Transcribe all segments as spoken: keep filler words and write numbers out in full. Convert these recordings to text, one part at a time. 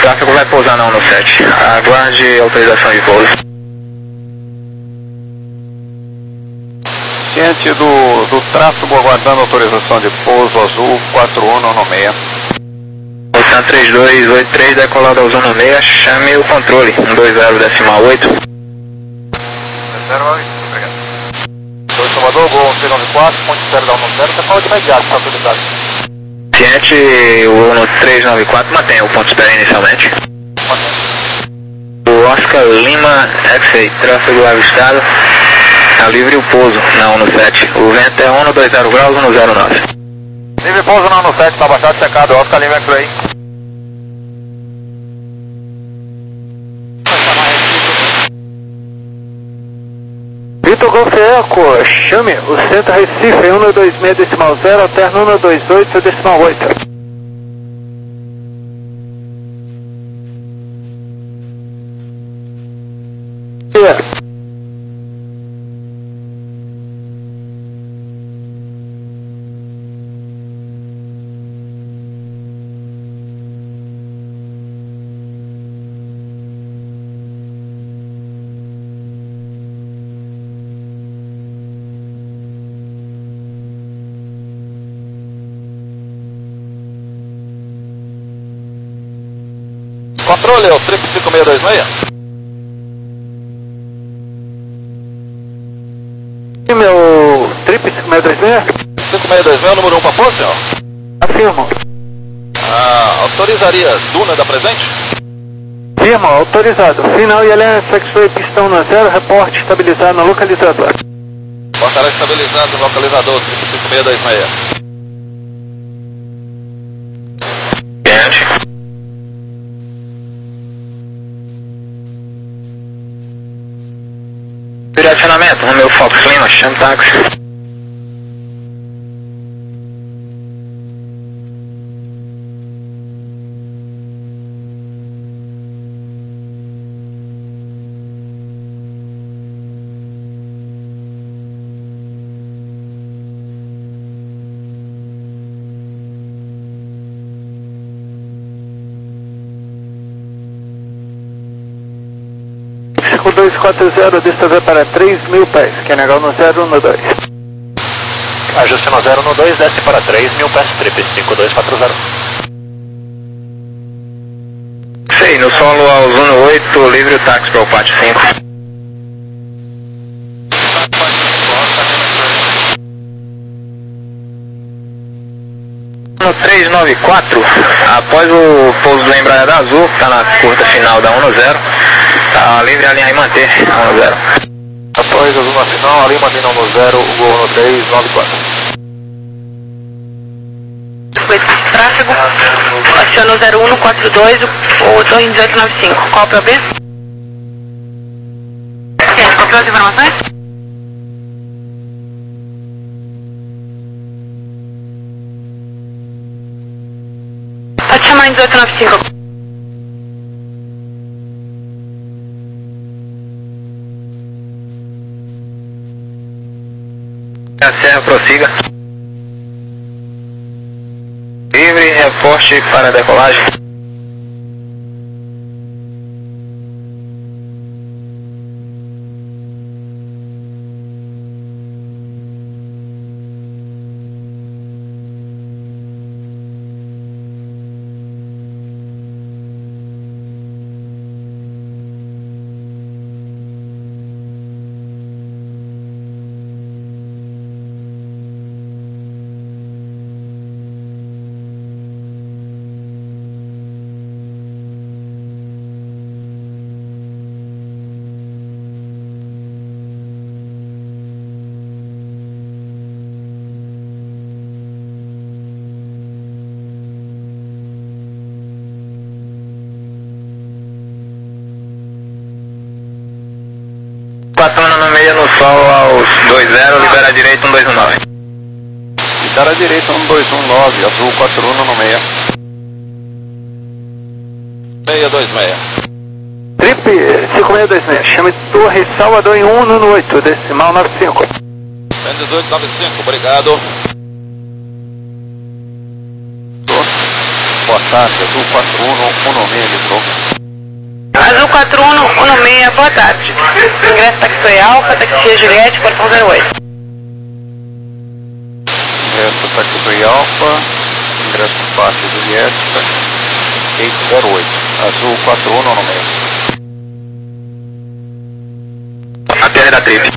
tráfego vai pousar não no sete. Aguarde autorização de pouso. Ciente do, do tráfego, aguardando autorização de pouso azul quatro um nove seis. Ocean três dois oito três, decolado ao zona seis, chame o controle, um dois zero decimal oito. Reserva oito, obrigado. dois Salvador, Gol um três nove quatro, ponte zero da um zero, decola de imediato, está autorizado. Ciente, o um três nove quatro, mantém o ponto de espera inicialmente. O Oscar Lima, X-Ray, tráfego avistado, está livre o pouso na um sete. O vento é um dois zero graus, um zero nove. Livre pouso na um sete, está baixado, checado, Oscar Lima, X-Ray. Vitor Golf Eco, chame o centro Recife um dois seis decimal zero, alterno um dois oito decimal oito. Yeah. Controle, o triplo cinco seis dois seis. E meu triplo cinco seis dois seis? cinco seis dois seis, número um para pouso, senhor? Afirmo. Ah, autorizaria Duna da presente? Firma, autorizado. Final e Aliança X-Ray, pistão no zero, reporte estabilizado no localizador. Portará estabilizado no localizador, triplo cinco seis dois seis. Ciente. Direcionamento, Romeo Fox Lima, chame táxi. dois quatro zero, desta vez para três mil pés, que é negócio no zero um dois. Ajuste no zero um dois, desce para três mil pés, trip cinco dois quatro zero. Sei, no solo ao zona oito, livre o táxi para o pátio cinco. No três nove quatro, após o pouso do Embraer Azul, está na curta final da um zero, está livre alinhar e manter a um zero. Após a zona final, ali mantém no zero, o Gol no três nove quatro. Tráfego, aciona o zero um quatro dois, o Torre dezoito noventa e cinco. Qual para B? Quer copiou as informações? Pode chamar em dezoito noventa e cinco. A Serra prossiga. Livre, reporte para decolagem. Quatona no meio no sol aos dois zero, libera a direita um dois um nove. Libera a direita um dois um nove, azul quatro um no seis. seis dois seis. Trip cinco seis dois seis, chame Torre Salvador em um um oito, decimal nove cinco. dezoito noventa e cinco, obrigado. Boa tarde, Azul quatro um um seis, litrou. Azul quatro um um seis, boa tarde. Ingresso Taxi Alfa, Taxi Juliette, portão zero oito. Ingresso Taxi Alfa, ingresso Taxi Juliette, Taxi zero oito, Azul quatro um um seis. A terra da trip.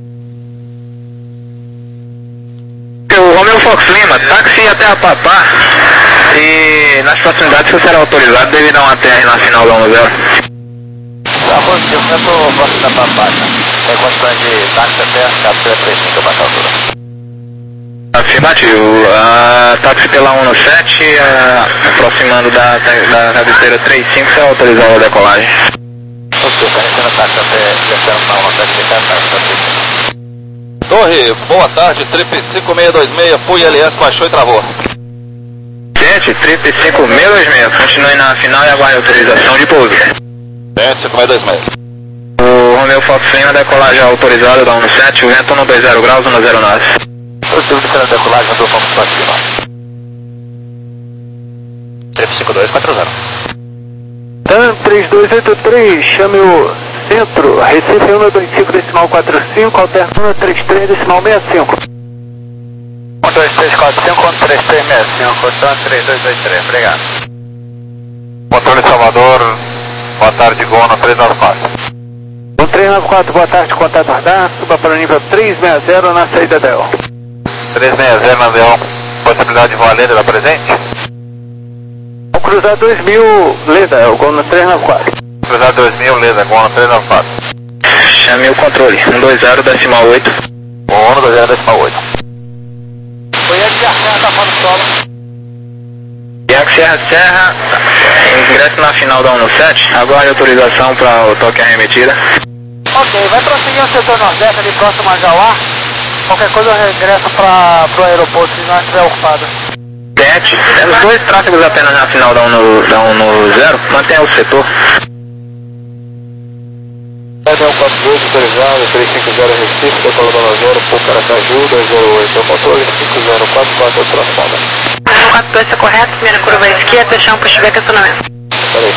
O Romeo Fox Lima, táxi até a Papá. E nas proximidades você será autorizado devido a uma T R na final da um zero. Tá bom, eu estou próximo da Papá. Tem condições de táxi até a cabeceira três cinco a baixa altura. Afirmativo. A táxi pela um sete, a, aproximando da, da cabeceira três cinco, será autorizado a decolagem. Ok, carregando a táxi até descendo na um sete, ficar a táxi da três cinco. Torre, boa tarde, Trip cinco seis dois seis, Fui L S, baixou e travou. Gente, Trip cinco seis dois seis, continue na final e aguarde autorização de pouso. Gente, cinco seis dois seis. O Romeo Fox Lima, decolagem autorizada da um sete, o vento cento e vinte graus, cento e nove. Positivo de cena de decolagem, andou vamos para cima. Trip cinco dois quatro zero. TAM três dois oito três, chame o centro, Recife um dois cinco decimal quatro cinco, alterna um três três decimal seis cinco. um dois três quatro cinco, um três três seis cinco, TAM três dois dois três, obrigado. Controle Salvador, boa tarde, Gol no três nove quatro. um três nove quatro, boa tarde, contato radar, suba para o nível três seis zero na saída D E O. três seis zero na D E O, possibilidade de voar Leda presente? Vou cruzar dois mil, Leda, é o Gol no três nove quatro. Cruzar dois mil, Leda, Gol no três nove quatro. Chame o controle, um dois zero decimal oito. um dois zero decimal oito. Foi a Serra da Fora Solo. Yankee Serra Serra, ingresso na final da um sete, aguarde autorização para o toque arremetida. Ok, vai prosseguir o setor nordeste ali próximo a Jauá. Qualquer coisa eu regresso para o aeroporto se não estiver ocupado. Tente, temos dois tráfegos apenas na final da um zero, mantenha o setor. D E O quatro dois autorizado, três cinco zero Recife, decolador zero, por Caracaju, dois zero oito, o controle cinco zero quatro quatro, transforma. Azul quatro dois está correto, primeira curva à esquerda, chão para chover estacionamento. Peraí.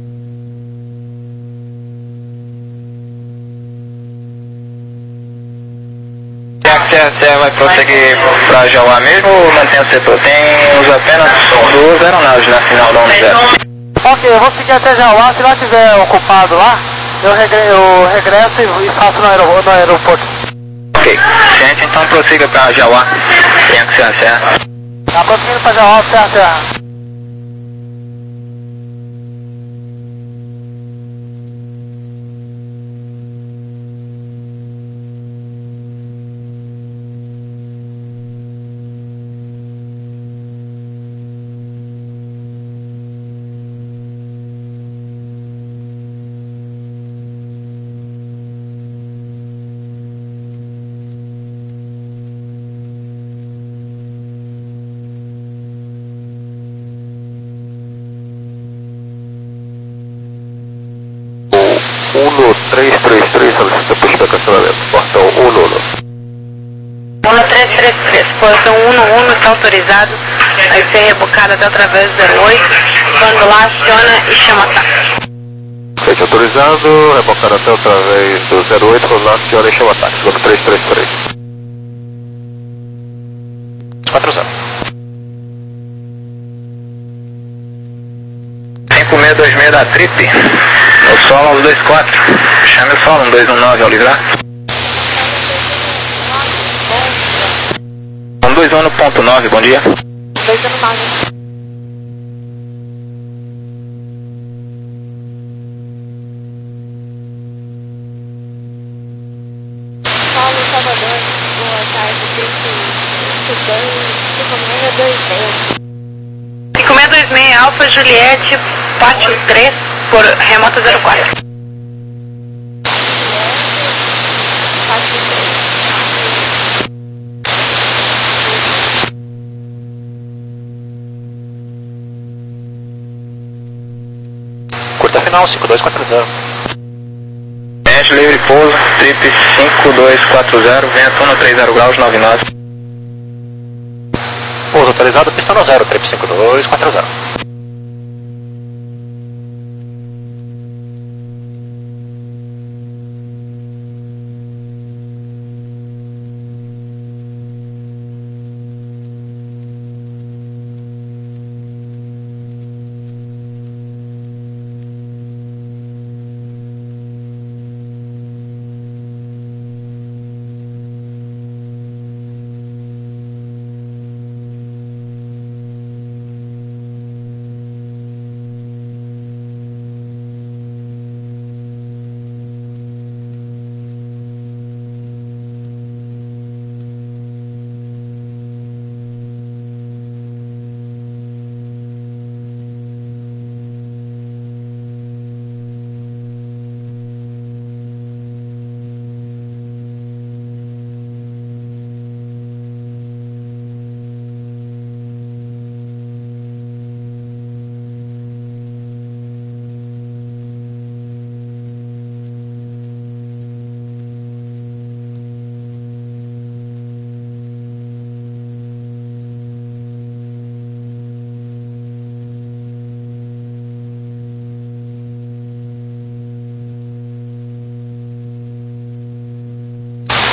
Yankee Serra Serra vai prosseguir para Jauá mesmo ou mantém o setor? Temos apenas duas aeronaves na final da um zero. Ok, eu vou seguir até Jauá, se não estiver ocupado lá, eu, regre eu regresso e, e faço no, aer no aeroporto. Ok, gente, então prossiga para Jauá, Yankee Serra Serra. Tá prosseguindo para Jauá, Serra Serra. um três três três, solicita puxa cancelamento, portão um um. um três três três, portão um um está autorizado, vai ser rebocado até através do zero oito, quando lá aciona e chama táxi. Feito autorizado, rebocado até através do zero oito, quando lá aciona e chama táxi, um três três três. quatro zero. cinco seis dois seis da Trip, o solo um dois quatro, chame o solo um dois um nove ao livrar. um dois um ponto nove, bom dia. dois um nove. Paulo Salvador, boa tarde, cinco seis dois seis. cinco seis dois seis, Alfa Juliette, pátio três, por remota zero quatro. Curta final, cinco dois quatro zero. Gente livre pouso, Trip cinco dois quatro zero, vento um três zero graus, nove nove. Pouso autorizado, pista no zero, Trip cinco dois quatro zero.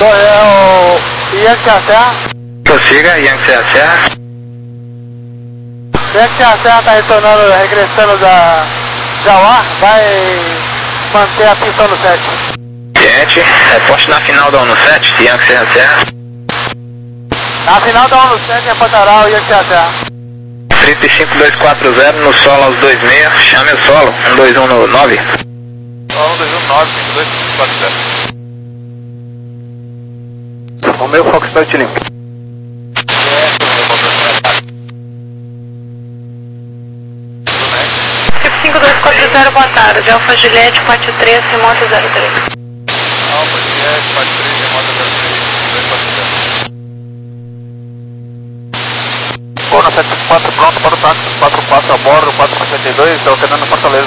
Torre, é o Yankee Serra Serra. Prossiga, Yankee Serra Serra. Yankee Serra Serra tá retornando, regressando da Jauá, vai manter a pista no sete. Gente, reporte na final da ONU sete, Yankee Serra Serra. Na final da ONU sete, reportará o Yankee Serra Serra. trinta e cinco dois quatro zero no solo aos dois seis, chame o solo, um dois um no nove. um dois um nove, cinco dois quatro zero. O meu Foxtrot limpo. cinco dois quatro zero, boa tarde. Alfa Juliette quatro três, remoto zero três. Alfa Juliette quatro três, remoto zero três, dois quatro zero. Pô, na sete quatro pronto para o táxi, quatro quatro a bordo, quatro sessenta e dois, estou atendendo Fortaleza.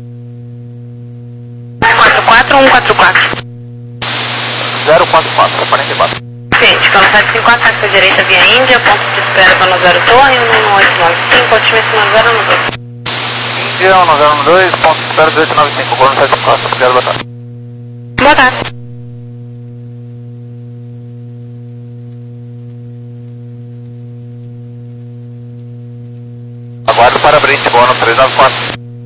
quatro quatro um quatro quatro. zero quatro quatro, quarenta e quatro. Ciente, cano sete cinco quatro, taxa direita via Índia, ponto de espera para no zero torre, um oito nove cinco, otimista no zero no dois. Índia, um zero um dois, ponto de espera dezoito nove cinco, cano sete quatro, quero boa tarde. Boa tarde. Aguardo para Brint, Bono três nove quatro.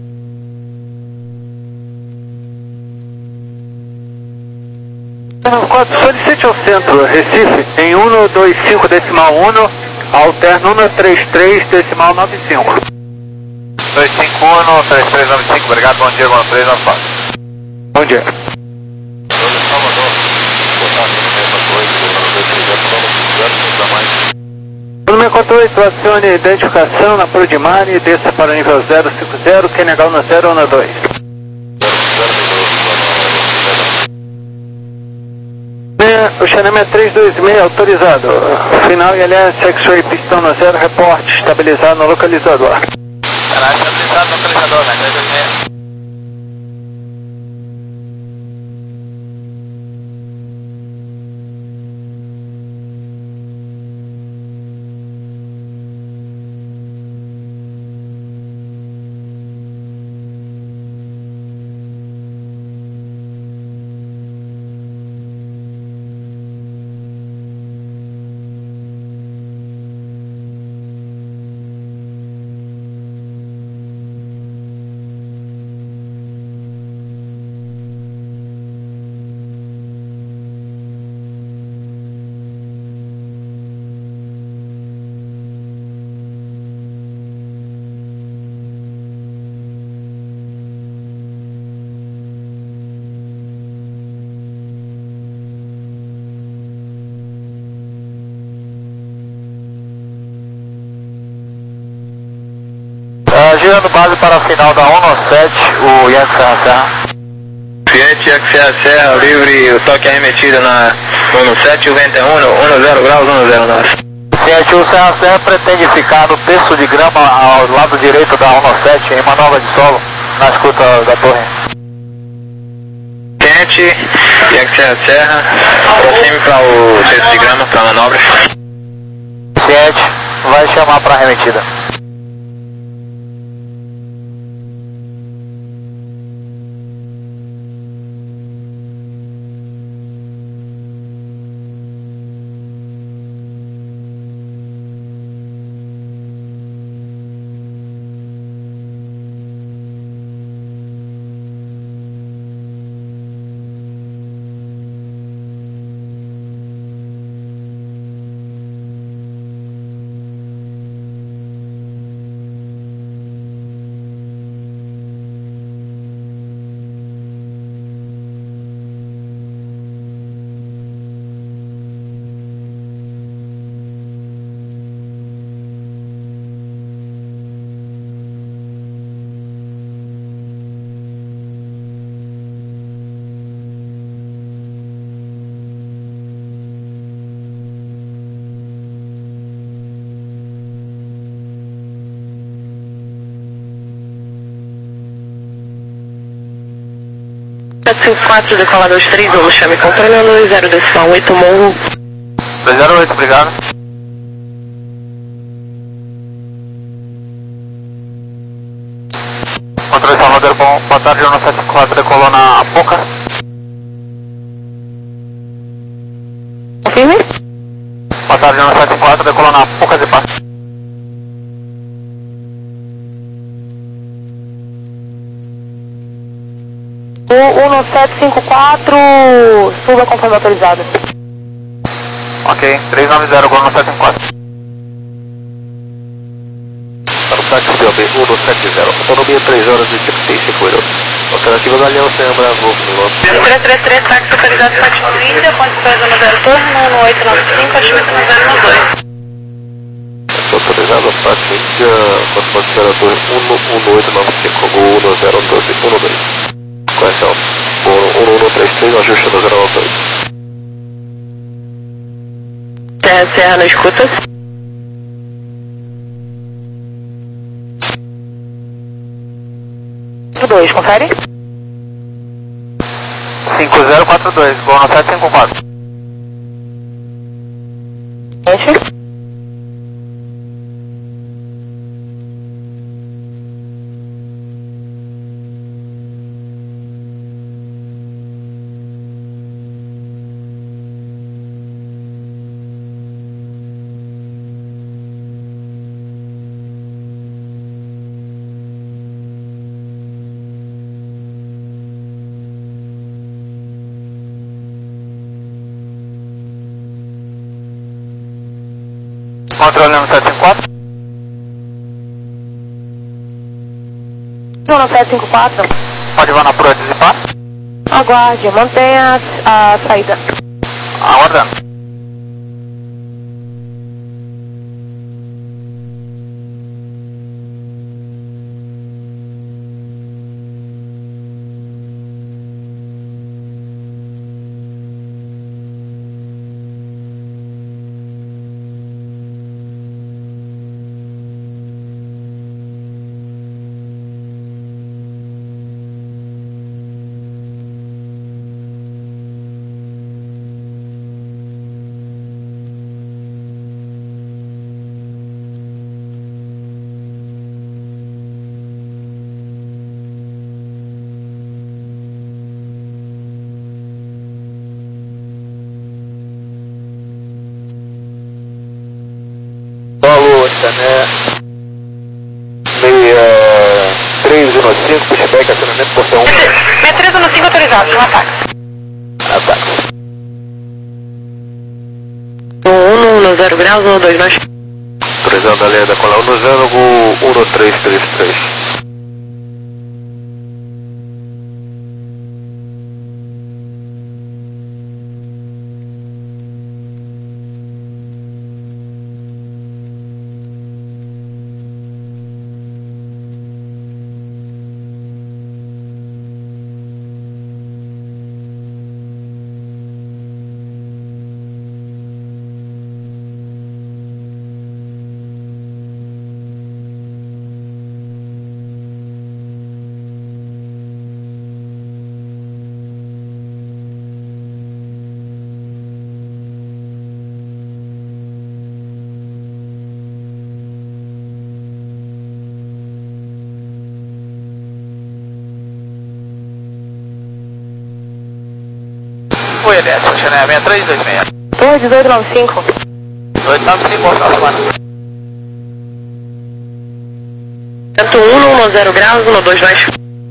Solicite ao centro, Recife, em um dois cinco decimal um, alterno um três três decimal nove cinco. dois cinco um, três três nove cinco, obrigado, bom dia, Bono três nove quatro. Bom dia. Número quatro oito, acione identificação na Prodimari, desça para o nível zero cinco zero, Kenegal no zero um dois. O Xaname é três dois seis, autorizado. Final I L S, X-Ray, pistão no zero, reporte, estabilizado no localizador. Caralho, estabilizado no localizador, né? três dois seis. Girando base para a final da ONU sete, o Yankee Serra Serra. Fiat Yankee Serra Serra, livre, o toque arremetido na ONU sete, o vento é um zero graus, um zero nove. Fiat, o Serra Serra pretende ficar no terço de grama ao lado direito da ONU sete, em manobra de solo, na escuta da torre. Fiat Yankee Serra Serra, aproxime para o terço de grama, para manobra. Fiat, vai chamar para arremetida. sete cinco quatro, decolador três um, chame controlando zero decimal oito, morro. dois zero oito, obrigado. Controle Salvador, bom, boa tarde, ONU sete quatro, decolou na Apoca. Confirme. Boa tarde, nove sete quatro, decolando a poucas e passos. O um sete cinco quatro, suba conforme autorizado. Ok, três nove zero, Gol um sete cinco quatro. Para o táxi C O B um sete zero, autonomia três horas e trinta e cinco minutos. Alternativa Galeão, Senhor Bravo, piloto. três três três, táxi autorizado para Índia, condições no zero turno, um oito nove cinco, ativista no zero nove dois. Autorizado para Índia, condição no zero um oito nove cinco, Gol um zero um dois um dois. Correção, um um três três, ajuste no zero nove dois. Serra Serra na escuta. dois, confere? cinco zero quatro dois, Gol no sete cinco quatro. Gente. Controle um sete cinco quatro. um sete cinco quatro. Pode voar na por antecipar. Aguarde, mantenha a, a saída. Aguardando. Né? seis três um cinco, pushback, acionamento, portão um. seis três um cinco autorizado, um ataque. Ataque. um no zero graus, um dois nós. Autorizando a linha da cola um zero, um três três três. Foi, Elias, Chanel seis três dois seis. Torre dezoito nove cinco. dezoito nove cinco, boa final de semana. Tanto um no zero graus, um no dois nós.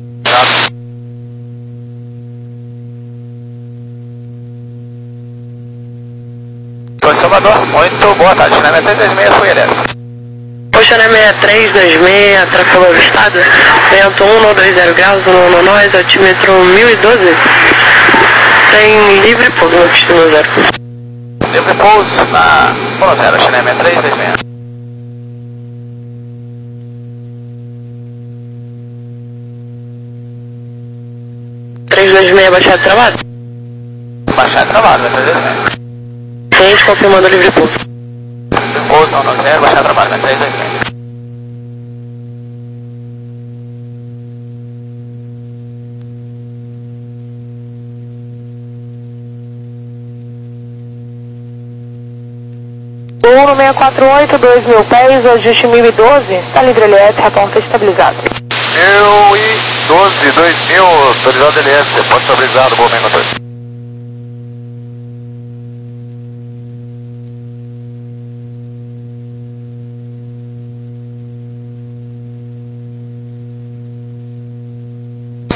Oi, Salvador, muito boa tarde, Chanel seis três dois seis, foi, Elias. Oi, Chanel seis três dois seis, tráfego avistado. Vento um no dois zero graus, um no nós, altímetro mil e doze. Tem livre pouso no destino zero. Livre pouso na Polo Zero, Chanel seis três dois seis. três dois seis, baixado travado. Baixado travado, seis três dois seis. Ciente, confirmando o livre pouso. Livre pouso, não, não zero, baixado travado, seis três dois seis. um seis quatro oito, dois mil pés, ajuste mil e doze, está livre L S, reporta estabilizado. mil e doze, dois mil, autorizado L S, pode estabilizado, bom menos dois.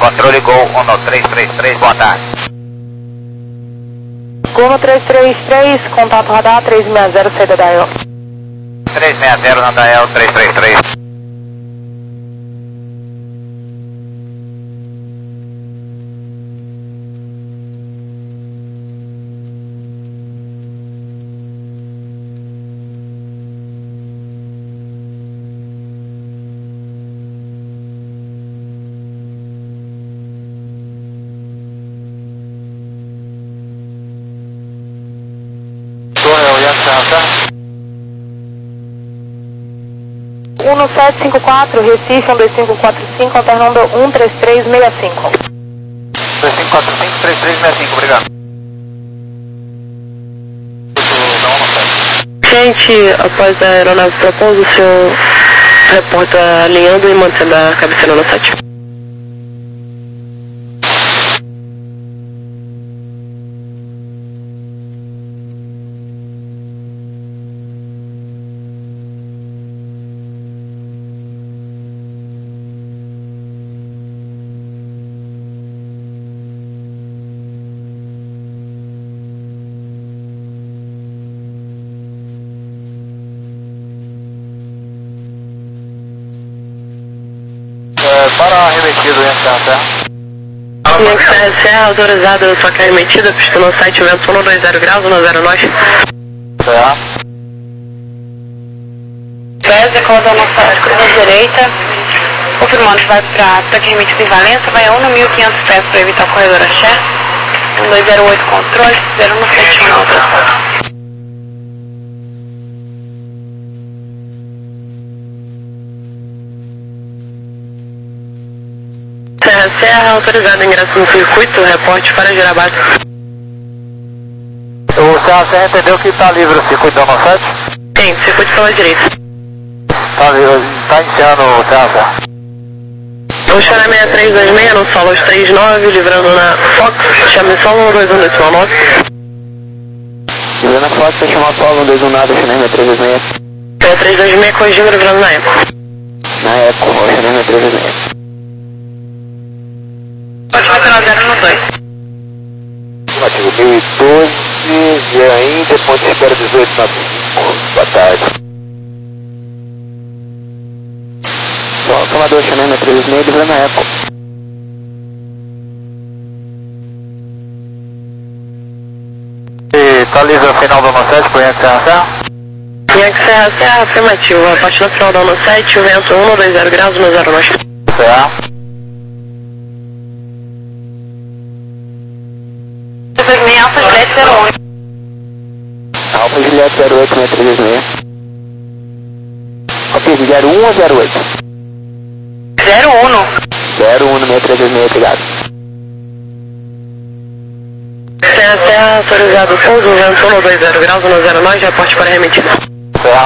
controle Gol um três três três, boa tarde. Gol um três três três, contato radar três seis zero, saída da E O. três seis zero na da E O três três três. um sete cinco quatro, Recife um dois cinco quatro cinco, alternando um três três seis cinco. dois cinco quatro cinco, três três seis cinco, obrigado. Gente, após a aeronave propouso, o senhor reporta alinhando e mantendo a cabeceira no sete. Para arremetido em Serra. Yankee Serra Serra, autorizado, só que arremetida, pista no site, vento um dois zero graus, um zero nós. Serra. Pés, decolador no site, curva direita. Confirmando que vai para ataque remetido em Valença, vai a um mil e quinhentos pés para evitar o corredor axé. um dois zero oito controle, zero um sete um na outra sala. Serra Serra, autorizado, ingresso no circuito, reporte para Jarabato. O Serra Serra entendeu que está livre o circuito da sete? Sim, circuito pela direita. Está livre, está iniciando o Serra Serra. Oceana seis três dois seis, no solo três nove, livrando na Fox, chame solo um dois um decimal nove. Livrando na Fox, vai chamar solo um dois um nada, Oceana seis três dois seis. seis três dois seis, corrigindo, livrando na Eco. Na Eco, Oceana seis três dois seis. Pode bater zero no dois. Ativo mil e doze e ainda ponto de espera dezoito na cinco. Boa tarde. Só tomador Oceana seis três dois seis, livrando na Eco. E está livre o final do sete por Yankee Serra Serra? Yankee Serra Serra, afirmativo, a partir do final da ONU sete, o vento um dois zero graus, um zero nós. Serra. Alfa Juliette zero um. Alfa Juliette zero oito seis três dois seis. Ok, zero um ou zero oito? zero um. zero um no seis três dois seis, obrigado. Serra Serra, autorizado, pouso, vento um dois zero graus, um zero nós, reporte para remetida. Serra.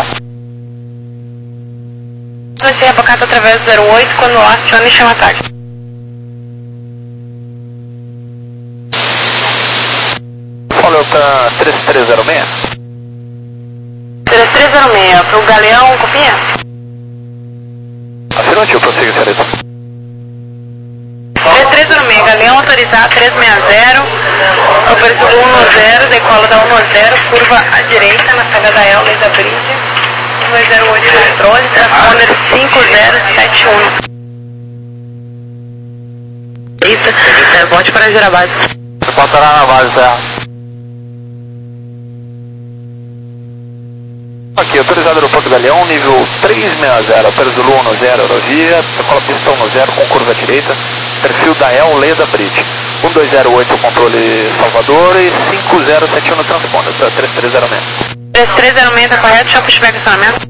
Vai ser rebocado através do zero oito quando aciona e chama ataque. Falou para três três zero seis. três três zero seis, para o Galeão, copia? Afirmativo, prossiga, senhorita. três três zero seis, Galeão autorizado, três seis zero, oferecido um zero, decola da um zero, curva à direita, na saída da E O, lei da Bridge, um dois zero oito controle, transponder cinco zero sete um. Eita, reporte para Jarabato. Reportará na base, Serra. Aqui, autorizado aeroporto Galeão, nível três seis zero, Pérez Zulu um zero, aerovia, decola pista um zero com curva direita, perfil da E L, Leda Bridge, um dois zero oito controle Salvador e cinco zero sete um no transponder, para três três zero seis. três três zero seis, tá correto? Deixa eu puxar o estacionamento.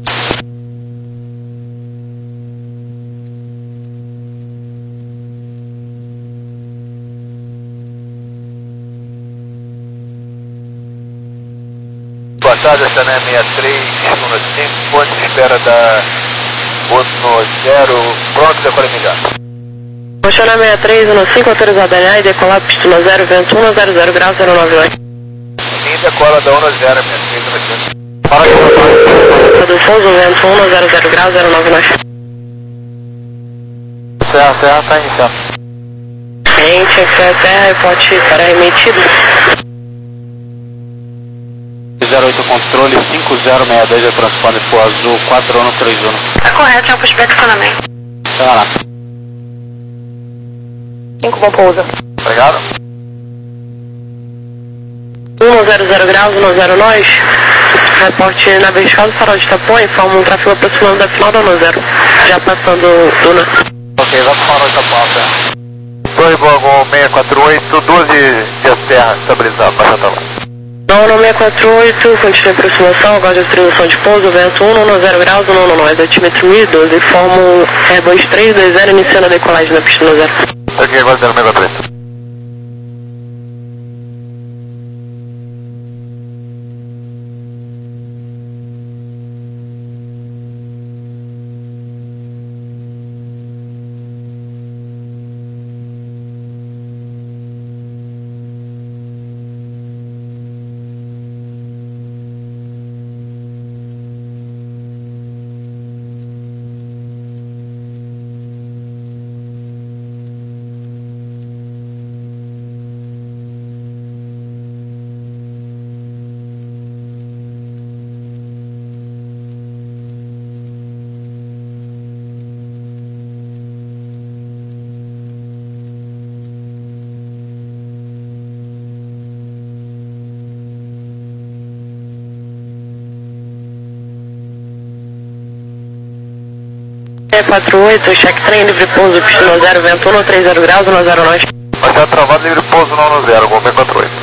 Boa tarde, essa é seis três um cinco, ponto de espera da um zero, pronto, decola imediato. Oceana seis três um cinco, autorizado a alinhar e decolar pista no zero, vento um zero zero graus, zero nove nós. Em decola da um zero, seis três um cinco. Para do Souza, vento um zero zero graus, zero nove nós. Serra, Serra, está iniciando. Tinha que ser a terra, reporte para remetido. zero oito controle, cinco zero seis dois é transponder por azul, quatro um três um. Tá correto, é um pushback estacionamento. Tá lá. cinco, bom pousa. Obrigado. um zero zero graus, um zero nós. Reporte na vertical do farol de Itapuã, informa um tráfego aproximando da final da um zero. Já passando Duna. Ok, vai pro farol de Itapuã, tá? Torre Boa seis quatro oito, doze dias terra, estabilizado, baixa até lá. Nono seis quatro oito, continua a aproximação, agora de distribuição de pouso, vento um zero graus, um nós, altímetro mil e doze, informa um Airbus três dois zero, iniciando a decolagem na pista um zero. Ok, agora zero seis quatro oito. seis quatro oito, check trem, livre pouso, pista um zero, vento um, três zero graus, um zero nós. Vai estar travado, livre pouso no um zero, seis quatro oito.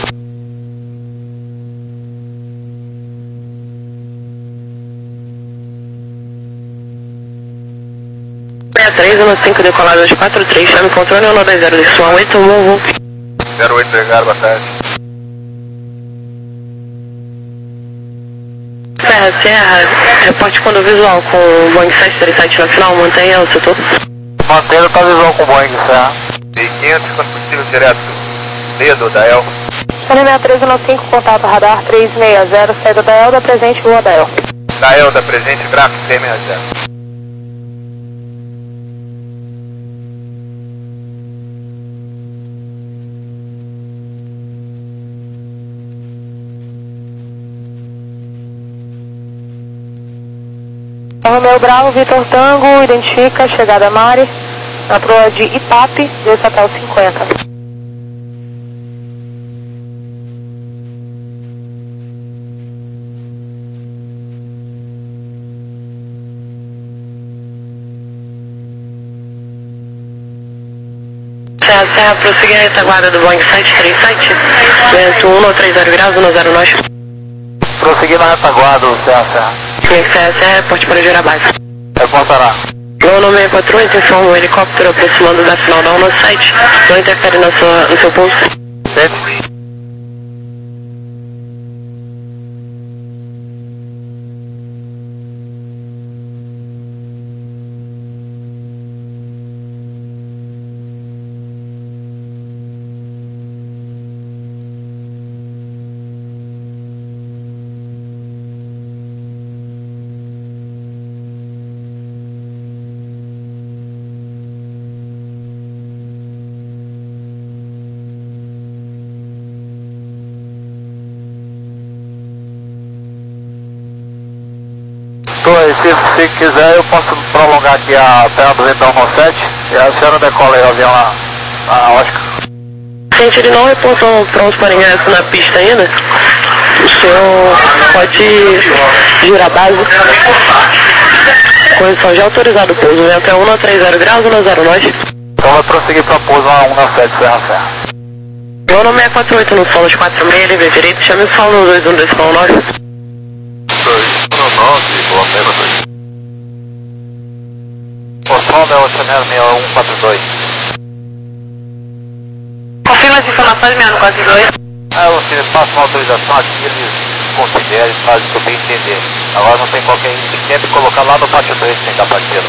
seis três um cinco, decolado dois quatro três, chame controle um dois zero, decisão oito, um um. zero oito, obrigado, boa tarde. Serra, Serra, reporte quando visual com o Boeing sete três sete na final, mantenha o setor. Mantenha o visual com o Boeing, Serra. E quinhentos, quando possível, direto. Dedo da El. Sony seis três um cinco, contato radar três seis zero, saída da Elda, presente, rua da El. Da Elda, presente, gráfico três seis zero. Romeu Bravo, Vitor Tango, identifica, chegada a Mari, na proa de Itape, dois Satel cinquenta. Serra, Serra, prosseguir a retaguarda do Boeing sete três sete, vento um, três zero graus, um zero nós. Prosseguir na retaguarda, Serra, Serra. Serra, Serra, porte para gerar base. Reportará. Nono seis quatro oito, informa um helicóptero aproximando da final da um sete, não interfere na sua, no seu pouso. Sete. Se, se quiser eu posso prolongar aqui a terra do vento da um sete e a senhora decola aí o avião lá na Oscar. Gente, ele não repousou pronto para ingresso na pista ainda. O senhor pode girar a base. Condição já autorizada o pouso. Vento é um três zero graus, um zero nós. Então vai prosseguir para pouso na um sete, Serra Serra. Nono seis quatro oito no solo de quatro seis, livre direito, chame o solo no dois um dois nove. dois um nove, boa pergunta. O solo é o Chanel seis um quatro dois. Confirma as informações, seis um quatro dois. Ah, você passa uma autorização aqui, eles consideram e fazem o que eu bem entender. Agora não tem qualquer incidente colocar lá no pátio três, sem capaceiro.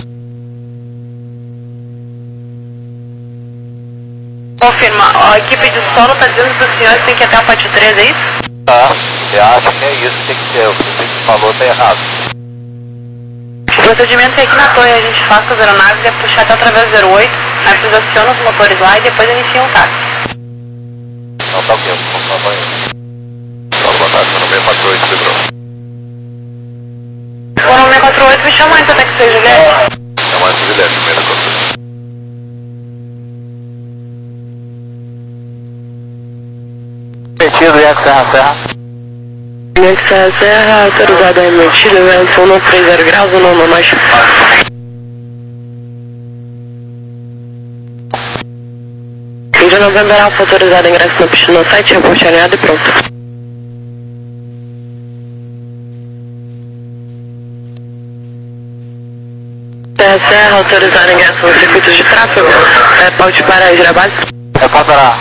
Confirma, a equipe de solo está dizendo para os senhores que tem que ir até o pátio três, é isso? Tá, você acha que é isso, tem que ser, o que você falou tá errado. procedimento é aqui na torre, a gente faz com as aeronaves, é puxar até através do zero oito, aí vocês acionam os motores lá e depois iniciam o táxi. Não, tá ok, vamos lá, vai. Fala, boa tarde, meu nome é quatro oito, Pedro. O nome é quatro oito, me chama antes até que seja Juliette. Chama antes Juliette, primeira coisa. Metido, Iaco Serra Serra. Iaco Serra Serra, autorizado a emitida, vento um trinta graus, um nono mais. Índia November Alfa, autorizado ingresso na pista no site, reporte alinhado e pronto. Serra Serra, autorizado ingresso no circuito de tráfego, é paute para Girabase. É para parar.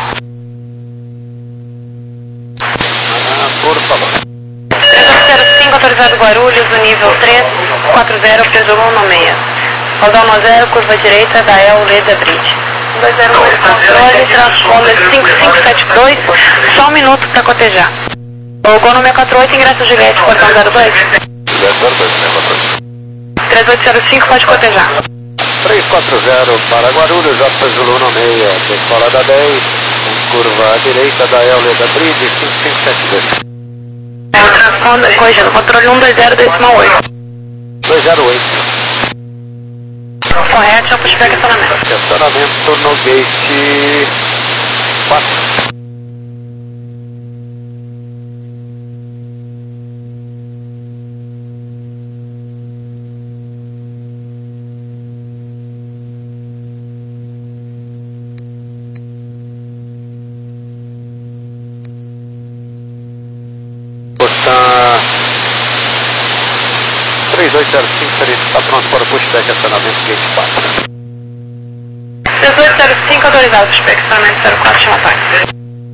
Por favor. três zero cinco, autorizado Guarulhos, o nível três quatro zero, peso um no seis. Rodão no zero, curva direita da El Leda Bridge. dois zero oito, controle, transponder cinco cinco sete dois, só um minuto para cotejar. O Gol número quatro oito, ingresso Juliette, portão zero dois. Juliette zero dois, né, quatro oito. três oito zero cinco, pode cotejar. três quatro zero para Guarulhos, J Zulu no meia, decola da dez, curva à direita da El Leda Bridge, cinco cinco sete dois. É o transponder, corrigindo, controle um dois zero decimal oito. dois zero oito. Correto, já puxei estacionamento. Estacionamento no gate quatro. Porta três oito zero cinco, está pronto para o pushback, acionamento gate quatro. três oito zero cinco, autorizado, pushback, estacionamento zero quatro, chama táxi.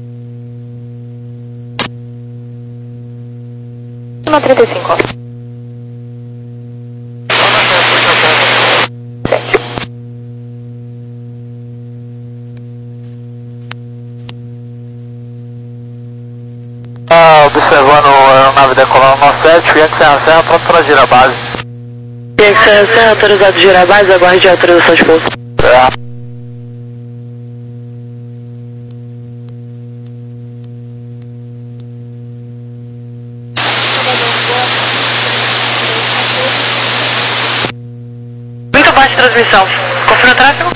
uma trinta e cinco. Ah, observando a aeronave decolando no sete, Iaco Serra Serra, pronto para girar a base. Iaco Serra Serra, autorizado girar a base, aguarde a autorização de pouso. É. Muito baixa transmissão. Confirma o tráfego?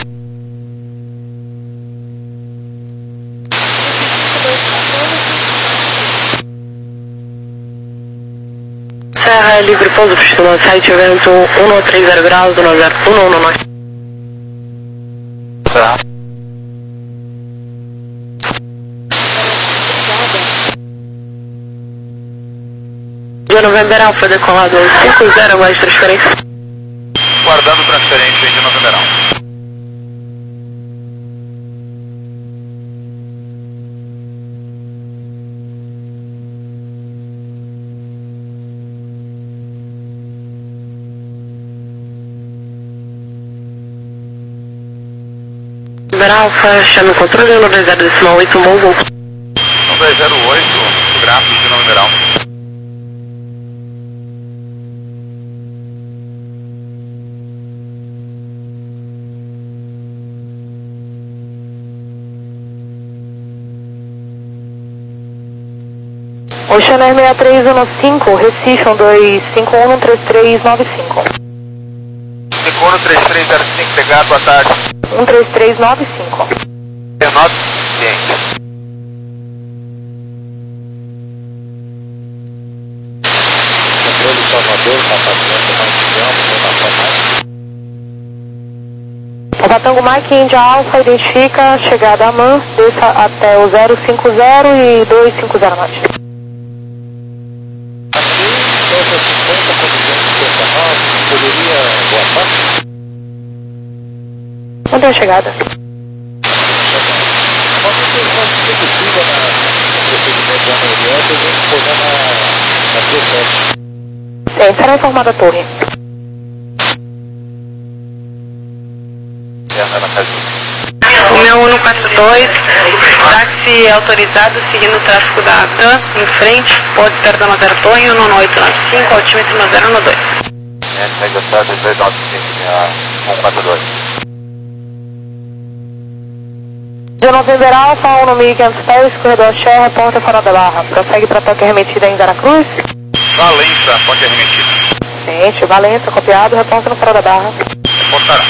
Serra livre pouso, pista no site, vento um trinta graus, um zero um um nove. Serra. Índia November Alfa, decolado cinco zero, aguarde transferência. Guardando transferência de November Alfa. November Alfa, chame o controle, um dois zero decimal oito, Mobile. um dois zero oito, gráfico de November Alfa. Oceaner seis três um cinco, Recife um dois cinco um um três três nove cinco. cinco um três três zero cinco, pegado, boa tarde. um três três nove cinco. dezenove, ciente. Controle Salvador, Papatango Mike, Índia Alfa, identifica, chegada a Man, desça até o zero cinco zero e dois cinco zero norte. Poderia boa tarde? Mantém a chegada. Uma manutenção possível no procedimento da Norte, a gente pousar na, na T sete. É, será informada a torre. É, na casa. O meu um quatro dois, táxi autorizado, seguindo o tráfego da TAM, em frente, pode perto da zero torre, um nove oito nove cinco, altímetro no zero um dois. S, negociado dois nove cinco um quatro dois. De November Alfa, um no mil e quinhentos pés, corredor Shell, reporta fora da barra. Prossegue para toque remetida em Veracruz. Valença, toque remetida. Ciente, Valença, copiado, reporta no fora da barra. Reportará.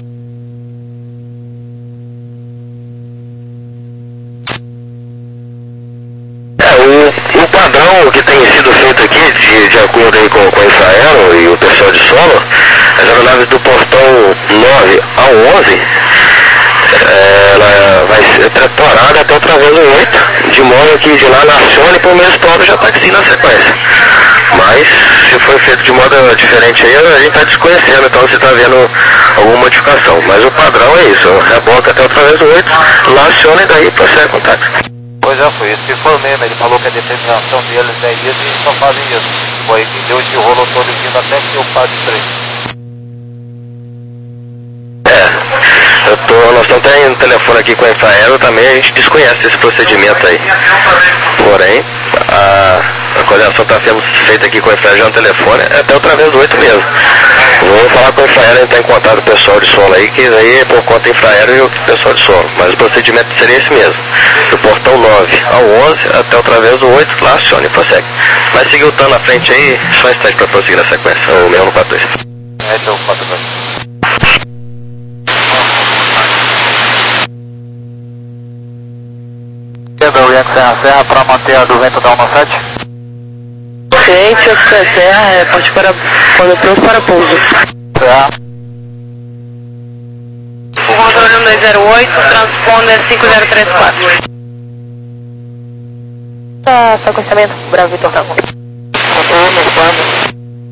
O, o padrão que tem sido feito aqui, de, de acordo aí com, com a Infraero e o pessoal de solo, as aeronaves do portão nove ao onze, é, ela vai ser tratorada até o travesso oito, de modo que de lá na acione por meios próprios já está aqui na sequência. Mas, se foi feito de modo diferente aí, a gente está desconhecendo, então você está vendo alguma modificação. Mas o padrão é isso, reboca até o travesso oito, lá aciona e daí prossegue com o táxi. Pois é, foi isso que foi mesmo. Ele falou que a determinação deles é isso e só fazem isso. Foi que deu esse rolo todo vindo até que eu passe três. É, eu tô, nós estamos tendo telefone aqui com a Infraero também, a gente desconhece esse procedimento aí. Porém, a, a coordenação está sendo feita aqui com a Infraero já no telefone, é até o travesso oito mesmo. Vou falar com a Infraero, a gente está em contato com o pessoal de solo aí, que aí é por conta da Infraero e o pessoal de solo. Mas o procedimento seria esse mesmo. Do portão nove ao onze até o travesso oito, lá acione e prossegue. Vai seguir o TAN na frente aí, só um instante para prosseguir na sequência, o meu no quatro dois. Esse é o quatro dois. Quebra o Yankee Serra Serra para manter a do vento da um sete. Ciente, Oscar Serra, é, pode para, quando pronto para pouso. Serra. Controle um dois zero oito, transponder cinco zero três quatro. Ah, sequenciamento, Bravo Vitor Bravo. Vamos, vamos.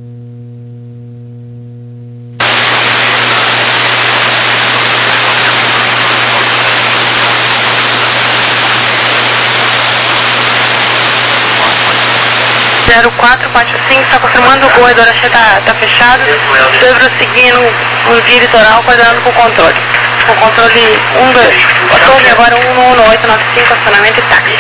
zero quatro quatro cinco, está confirmando o corredor, achei tá, tá fechado. Estou prosseguindo no dia litoral, coordenando com o controle. Com o controle um dois. Controle agora um um oito nove cinco, acionamento e táxi.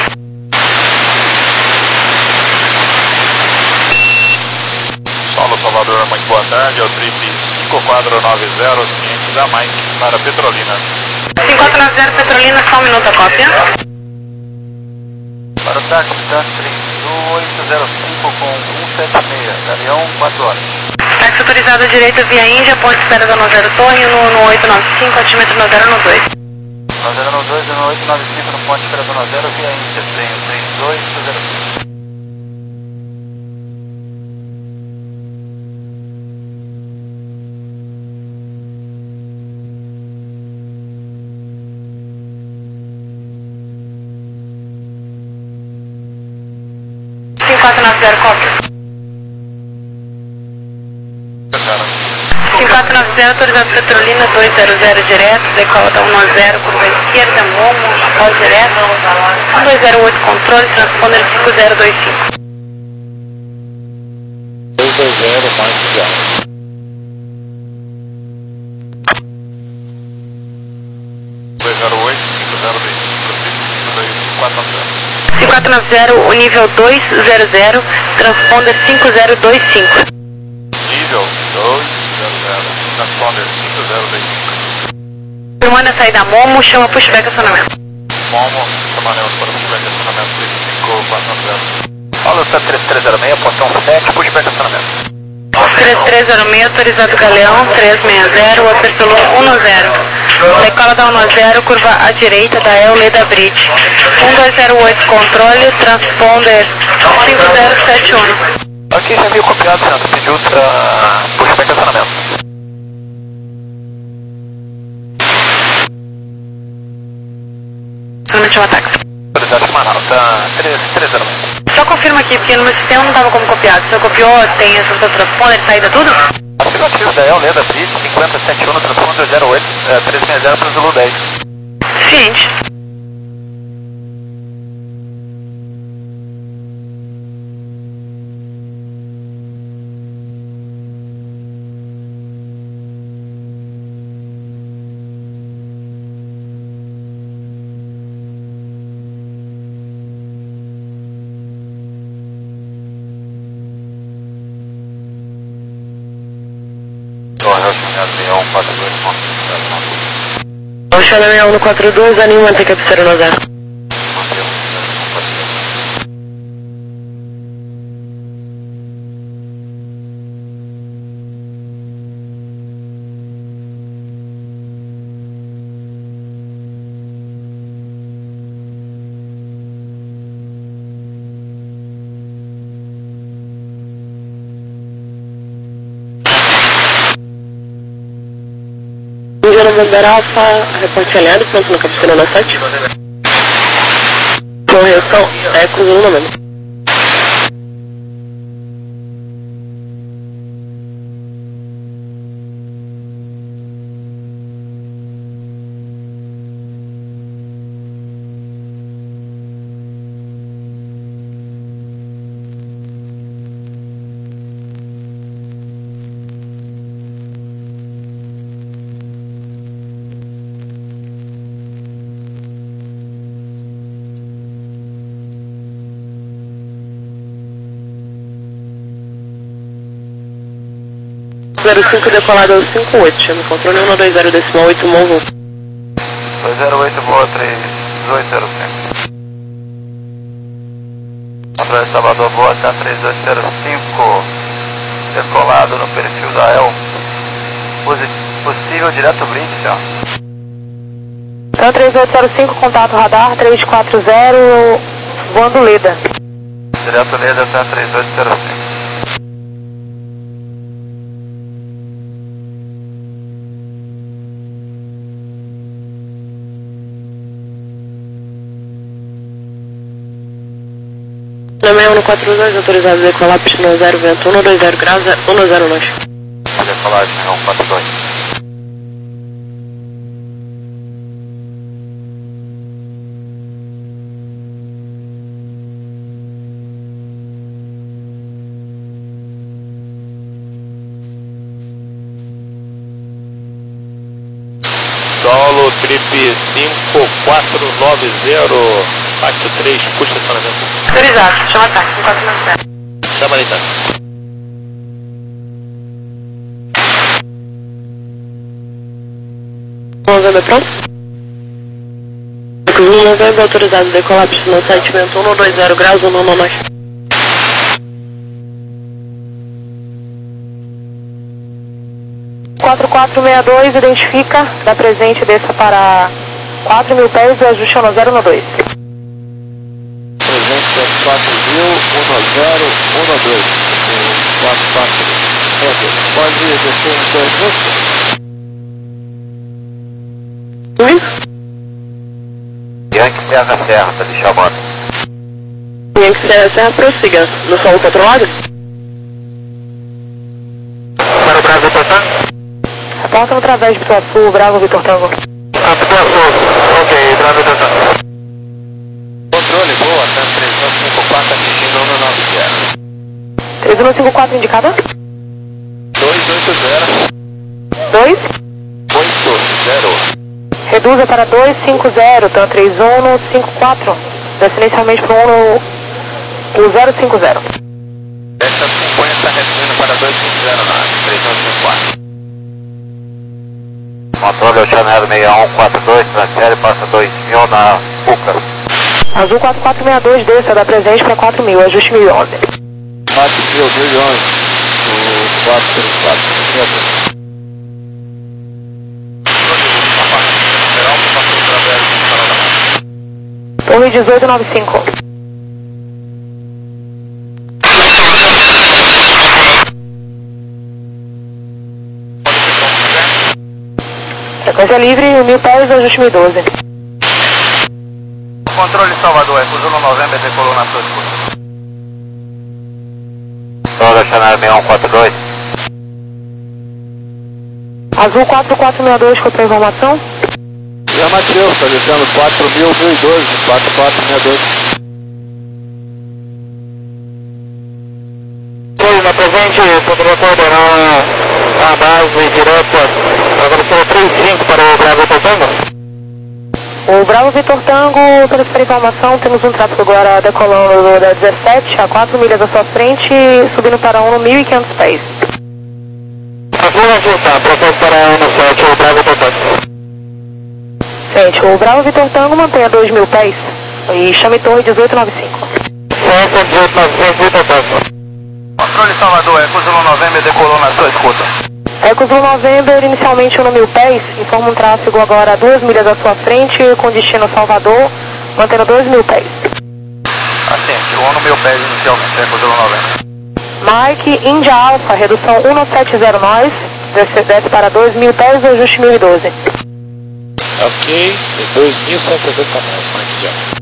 Solo Salvador, muito boa tarde, é o trip cinco quatro nove zero, ciente da Mike para Petrolina. cinco quatro nove zero Petrolina, só um minuto a cópia. Para o táxi, TAN três oito zero cinco com um sete seis, Galeão, quatro horas. Táxi autorizado à direita via Índia, ponte espera da nove zero Torre, no, no oito nove cinco, altímetro nove zero dois. nove zero dois, no oito nove cinco, no ponte espera da nove zero via Índia, tenho três oito zero cinco. cinco quatro nove zero, cópia. cinco quatro nove zero, autorizado Petrolina, dois zero zero direto, decola da um nove zero, curva esquerda, Momo, após direto, um dois zero oito controle, transponder cinco zero dois cinco. dois dois zero, mais zero. dois zero oito, cinco zero dois cinco, quatro nove zero. cinco quatro nove zero, o nível dois zero zero, transponder cinco zero dois cinco. Nível dois zero zero, transponder cinco zero dois cinco. Firmando a saída Momo, chama pushback acionamento. Momo, chamaremos para o pushback acionamento três cinco quatro nove zero. Fala, TAN três três zero seis, portão sete, pushback acionamento. três três zero seis, autorizado Galeão, três seis zero, apertou um zero. Decola da um zero, curva à direita da El Leda Bridge. um dois zero oito controle, transponder cinco zero sete um. Aqui já veio copiado, senhor, pediu uh, pushback acionamento. Somente um ataque. Autorizado semanal, TAN três três zero seis. Só confirma aqui, porque no meu sistema não estava como copiado. Se eu copiou, tem essa transponder, saída, tudo? Afirmativo da El Leda Bridge, cinquenta sete um, no transponder zero oito, três seis zero para o Zulu dez. Ciente. quatro dois, ponto. Oceano sessenta e um quatro dois, anime manter cabeceira no zero. Bandeira Alfa, reporte aliado, pronto na cabeceira na sete. Correção, é cruzando no nome. zero cinco decolado ao cinco oito, chama controle um dois zero decimal oito, Mongo. dois zero oito, boa, três dois zero cinco. Controle Salvador, boa, tá três dois zero cinco, decolado no perfil da E L. Possível direto brinde, senhor. Então três oito zero cinco, contato radar três quatro zero, voando Leda. Direto Leda, tá três oito zero cinco. sessenta e um quatro dois, autorizado a decolar, pistão zero, vento um dois zero graus, um zero nós. Decolagem um quatro dois. Solo trip cinco quatro nove zero, Pacto três, puxa estacionamento. Autorizado, chama ataque, cinco quatro nove zero. Chama ali, tá? Novembro pronto? um novembro autorizado a decolar, pistão sete, vento um dois zero graus, um nós. quatro quatro seis dois, identifica, dá presente, desça para quatro mil pés e ajuste ao zero dois. Presente quatro mil, um zero, um dois. quatro quatro, pode descer em dois minutos? Oi? Yankee Serra Serra, tá lhe chamando. Yankee Serra Serra, prossiga. No solo controlado? Para o Bravo Tango? Reporta através do Sul, Bravo Vitor Tango. Ah, Vitor Sul, ok, Bravo Tango. Controle, boa, tá três um cinco quatro, atingindo um nove zero. três um cinco quatro indicada? dois oito zero. dois? oito zero. Reduza para dois cinco zero, então três um cinco quatro. Desce inicialmente para o um zero cinco zero. Esta cinquenta reduzindo para dois cinco zero na três um cinco quatro. Controle Oceano sessenta e um quatro dois, transfere, passa dois mil na Fuca. Azul quatro quatro seis dois, desça, dá presente para quatro mil, ajuste mil e onze. quatro mil, mil e onze. O quatro quatro, Torre dezoito noventa e cinco. Frequência livre, mil pés, ajuste mil e doze. Controle Salvador, é Cruzeiro Novembro, decolou na sua escuta. Controle Oceano sessenta e um quatro dois. Azul quatro quatro seis dois, qual é a informação? É Matheus, está descendo quatro mil, mil e doze, quatro quatro seis dois. Oi, na presente, poderia coordenar a base direta, agora são três cinco para o Bravo Vitor Tango. O Bravo Vitor Tango, pela essa informação, temos um tráfego agora decolando da dezessete a quatro milhas à sua frente, subindo para um mil e quinhentos pés. Tá Vamos voltar, propósito para ano sete, o Bravo Vitor Tango. Gente, o Bravo Vitor Tango mantenha dois mil pés e chame torre dezoito noventa e cinco. Celso dezoito novecentos, Vitor Tango. Controle Salvador, Eco Zulu November decolou na sua escuta. Eco Zulu November, inicialmente um mil pés, informa um tráfego agora a duas milhas à sua frente, com destino Salvador, mantendo dois mil pés. Assente, um mil pés inicialmente, Eco Zulu November. Mike, Índia Alfa, redução cento e setenta nós, desce, desce para dois mil pés, ajuste mil e doze. Ok, dois mil cento e setenta nós, Mike Índia Alfa.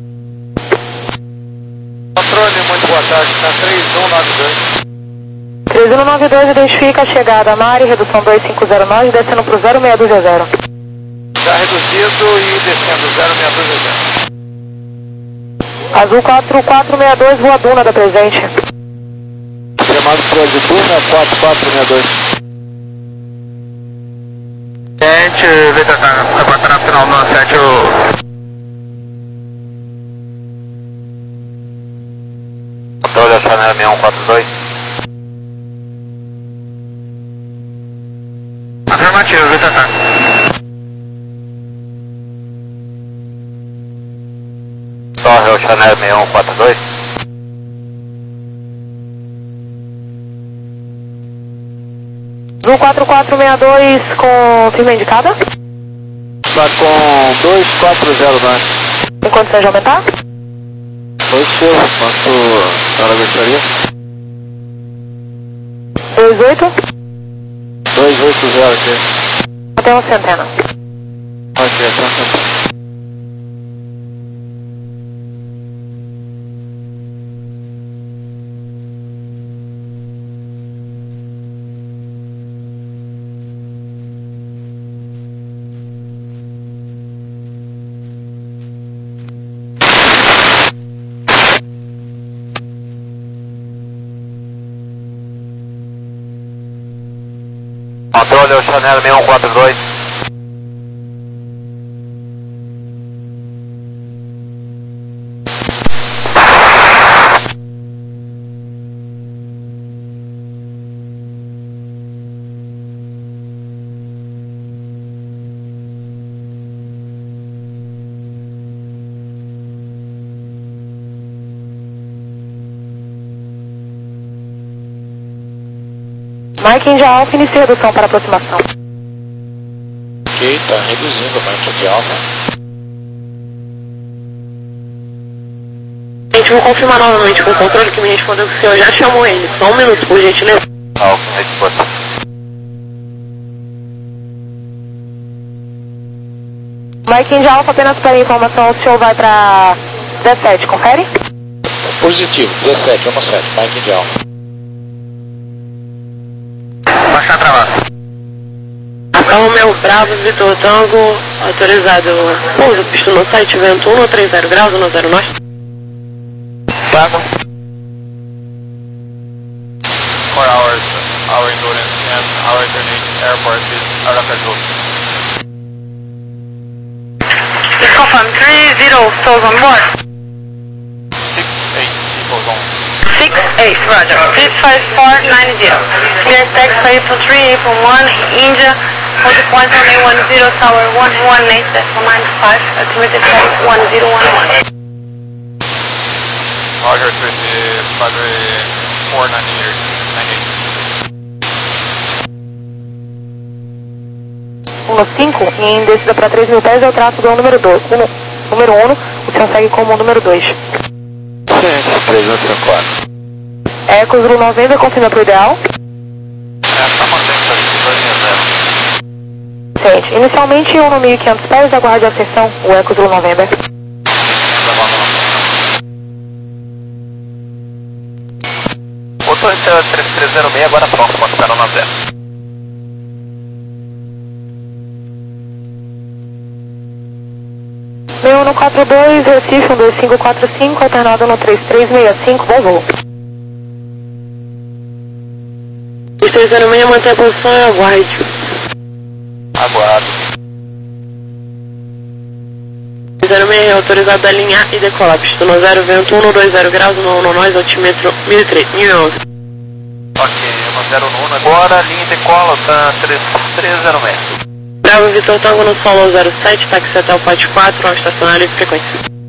Controle, muito boa tarde, na três um nove dois. três um nove dois identifica a chegada a Mari, redução duzentos e cinquenta nós, descendo para o zero seis dois zero. Já reduzido e descendo zero seis dois zero. Azul quatro quatro seis dois, Rua Duna da presente. Chamado para de Duna, quatro quatro seis dois. Gente, Vitor Tango, reporta na final do sete, o... Controle, Chanel seis um quatro dois. Afirmativo, Vitor Tango. Torre, o Chanel seis um quatro dois. Azul quatro quatro seis dois com firma indicada. Está com dois quatro zero nove. Tem condições de aumentar? Oi, seu, quanto a senhora gostaria? dois oito. dois oito zero aqui. Até uma centena. Ok, até uma centena. Controle, o Chanel seis um quatro dois. Mike Índia Alfa, inicia a redução para aproximação. Ok, está reduzindo o Mike Índia Alfa. Gente, vou confirmar novamente com o controle que me respondeu que o senhor já chamou ele. Só um minuto, por gentileza. Ah, resposta. Mike Índia Alfa, apenas para informação, o senhor vai para dezessete, confere? Positivo, dezessete, um sete, Mike Índia Alfa. Baixar travado. Então, meu Bravo, Vitor Tango, autorizado. Pouso, pista no site, vento um, três zero graus, um zero nós. Pago. four hours, our endurance and our destination airport is Aracaju. Please confirm, three zero, souls on board. six eight people on. six eight, roger. three five four nine zero. Clear text for April three, April one, India. Hold the point on A one zero, tower one one eight, decimal nine five, estimated flight one zero one one. Roger, twenty, Padre four ninety eight. um cinco, em descida para três mil pés é o tráfego é o número dois. Número um, o senhor segue como o número dois. Sim, três um cinco quatro. Eco Zulu noventa, confirma para o ideal. É, tá mantendo a linha zero. Gente, inicialmente um no mil e quinhentos pés, aguarde a ascensão, o Eco Zulu noventa. Motor três três zero seis, agora pronto, pode ficar no nove zero. seis um quatro dois, Recife um dois cinco quatro cinco, alternado no três três seis cinco, bom voo. três três zero seis, mantém a posição e aguarde. Aguardo. zero seis, autorizado a alinhar e decolar, pista no zero, vento um, dois zero graus, no nós, altímetro mil e onze. Ok, eu zero no agora, linha de cola, tá três três zero seis. Bravo Vitor Tango no solo zero sete, táxi até o Pátio quatro, ao estacionário de frequência.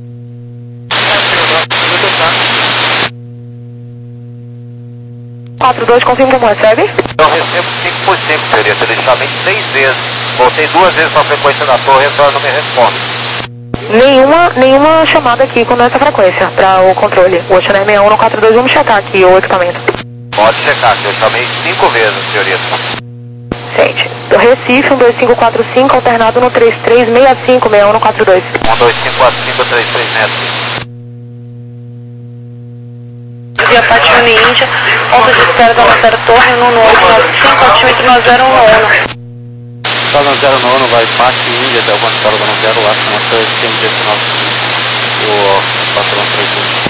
quatro dois, confirma como recebe? Eu recebo cinco por cinco, senhorita. Ele chamei três vezes. Voltei duas vezes para a frequência da torre e a senhora não me responde. Nenhuma, nenhuma chamada aqui com essa frequência para o controle. O Oceaner sessenta e um no quatro dois, vamos checar aqui o equipamento. Pode checar, eu chamei cinco vezes, senhorita. Gente, do Recife, um dois cinco quatro cinco, alternado no três três seis cinco seis um no quatro dois. um dois cinco quatro cinco três três seis cinco. Via Pátio Índia, ponto de espera da Matéria Torre, no oito nove cinco, altímetro no zero um um. Só no zero nove vai Pátio Índia, até o controle do zero, acho que não sei se tem dezenove o patrão três dois.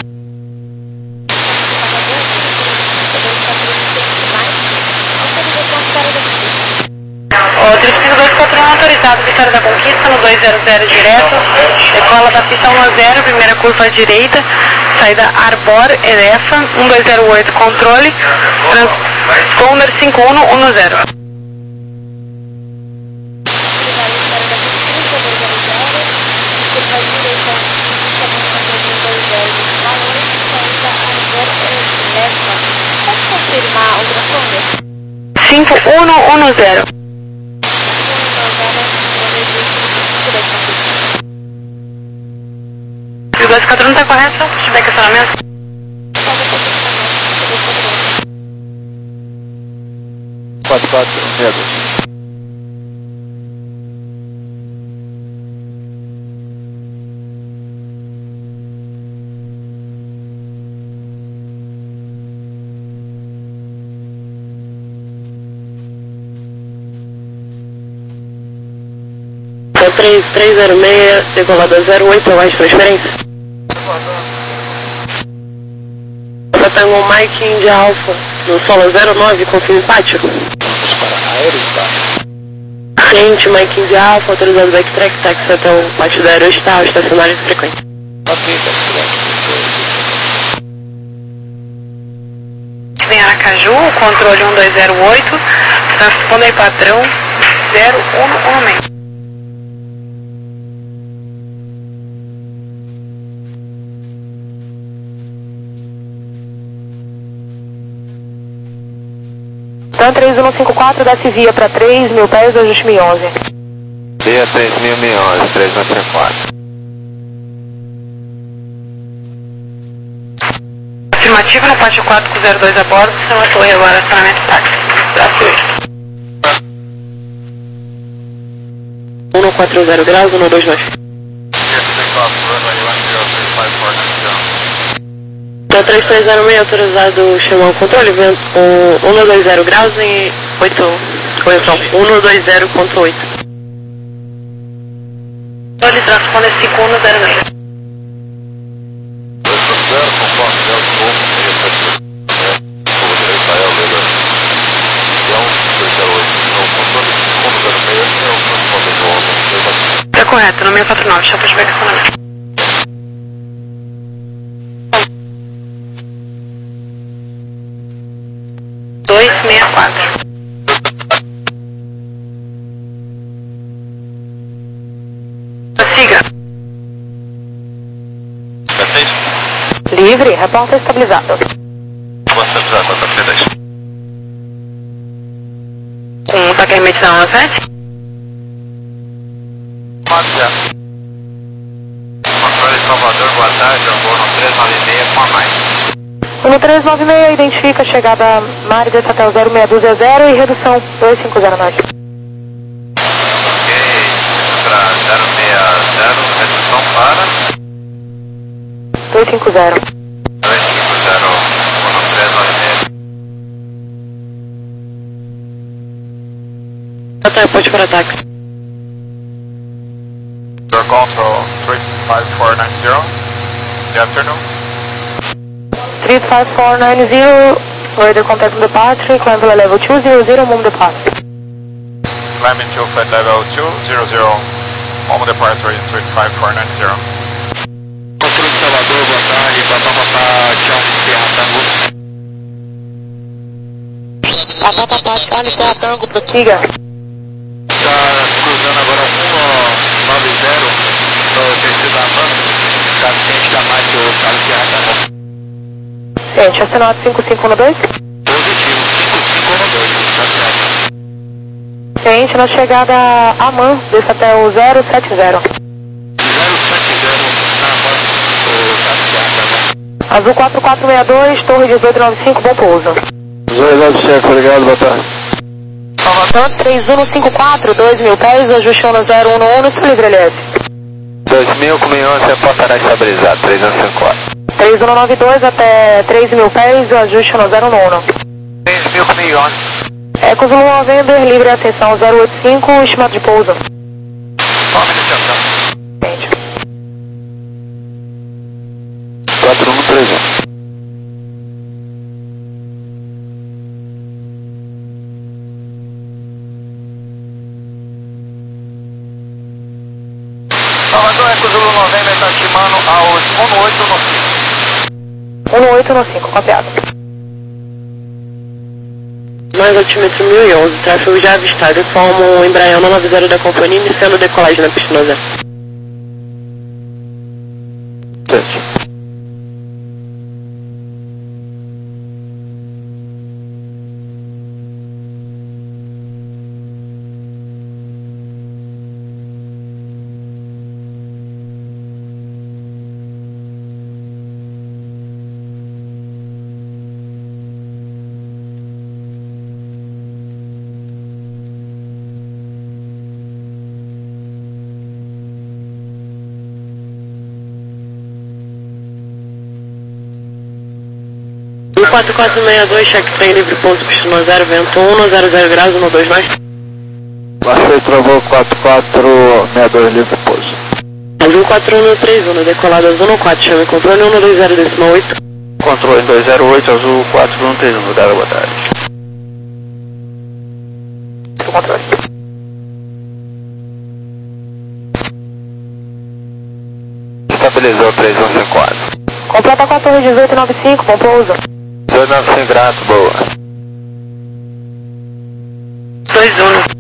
O três cinco dois quatro um autorizado, Vitória da Conquista, no dois zero zero direto, decola da pista um zero, primeira curva à direita, saída Arbor, Erefa, um dois zero oito, controle, transponder cinco um um zero. cinco um um zero. O dois quatro um está correto? Se tiver questionamento. quatro quatro zero. três três zero seis, decolada zero oito, mais transferência. Tango Mike India Alpha, no solo zero nove, confirme pátio. Vamos para Aerostar. Cliente Mike India Alpha, autorizado backtrack, táxi até o pátio da Aerostar, ao estacionário de frequência. Ok, tá. Vem Aracaju, controle um dois zero oito, transponder padrão zero um um seis. Dan três um cinco quatro, desce via para três mil pés, ajuste mil e onze. Via três mil e onze, três um cinco quatro. Afirmativo no pátio quatro com zero dois a bordo, sistema torre agora, acionamento táxi. Braço um quatro zero graus, um dois dois. Então três três zero seis, autorizado chamar o controle, vento um dois zero graus em oito, correção, um dois zero ponto oito. Controle transponder cinco um zero seis. Tá correto, no seis quatro nove, chapa de background. dois seis quatro. Siga. Livre, reporta estabilizado. Com o taque remete da um sete? Controle Salvador, boa tarde, eu vou no três nove seis com a mais. No três nove seis, identifica a chegada Mari, desce até o zero seis dois zero e redução dois cinco zero nove. Ok, para zero seis zero, redução para dois cinco zero. dois cinco zero, vou no três nove seis. Até, pode para ataque. Your control three five four nine zero. Good afternoon. three five four nine zero, radar contact departure, climb to level two zero zero, move departure. Climbing to flight level two zero zero. Home departure in three five four nine zero. Controle de Salvador, boa tarde, Papá Papá, tchau, Sierra Tango. Alfa Tango, prossiga. Tá cruzando agora um nove zero no terceiro da van. Tá ciente da mais do Carlos Sierra tá bom. Ciente, acionado cinco cinco um dois. Positivo, cinco cinco um dois, tá certo. Ciente, na chegada a man, desça até o zero sete zero. zero sete zero na van, o Carlos Sierra tá bom. Azul quatro quatro seis dois, torre dezoito nove cinco, bom pouso. dois nove cinco, obrigado, boa tarde. Salvador, três um cinco quatro, dois mil pés, ajuste onda zero um um, está livre L S. dois mil com mil onze, reportará estabilizado, três um cinco quatro. três um nove dois até três mil pés, ajuste onda zero um um. três mil com mil onze. Eco Zulu November, livre atenção zero oito cinco, estimado de pouso. Nome de atenção. Ciente. quatro um três um. Salvador, Eco Zulu November está estimando aos um oito no cinco. um oito no cinco, copiado. Mais altímetro mil e onze, tráfego já avistado, informa o Embraer nove zero da companhia, iniciando decolagem na pista zero. quatro quatro seis dois, check trem livre ponto, pista zero, vento um, zero zero graus, um dois mais. Baixei, travou quatro quatro seis dois, livre pouso. Azul quatro um três um, decolado azul no quatro, chame controle um dois zero decimal oito. Controle dois zero oito, azul quatro um três um, dado boa tarde. Controle. Estabilizou três um cinco quatro. Completa com a torre dezoito nove cinco, bom pouso. dois nove cinco, grato, boa. dois um.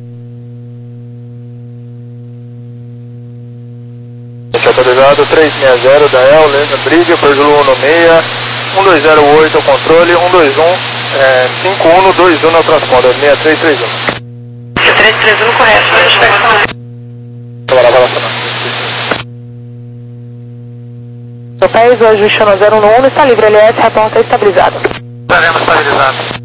Estabilizado três seis zero da El, Lenda Bridge, Perjulo um seis, um dois zero oito, controle, um dois um, é, cinco um dois um no transponder, seis três três um. seis três três um correto, a gente pega com Agora vai lá, No pés, o ajuste onda zero um um, está livre L S, reporta estabilizado. estaremos estabilizados.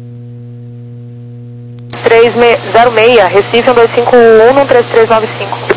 três zero seis, Recife um dois cinco um, um três três nove cinco.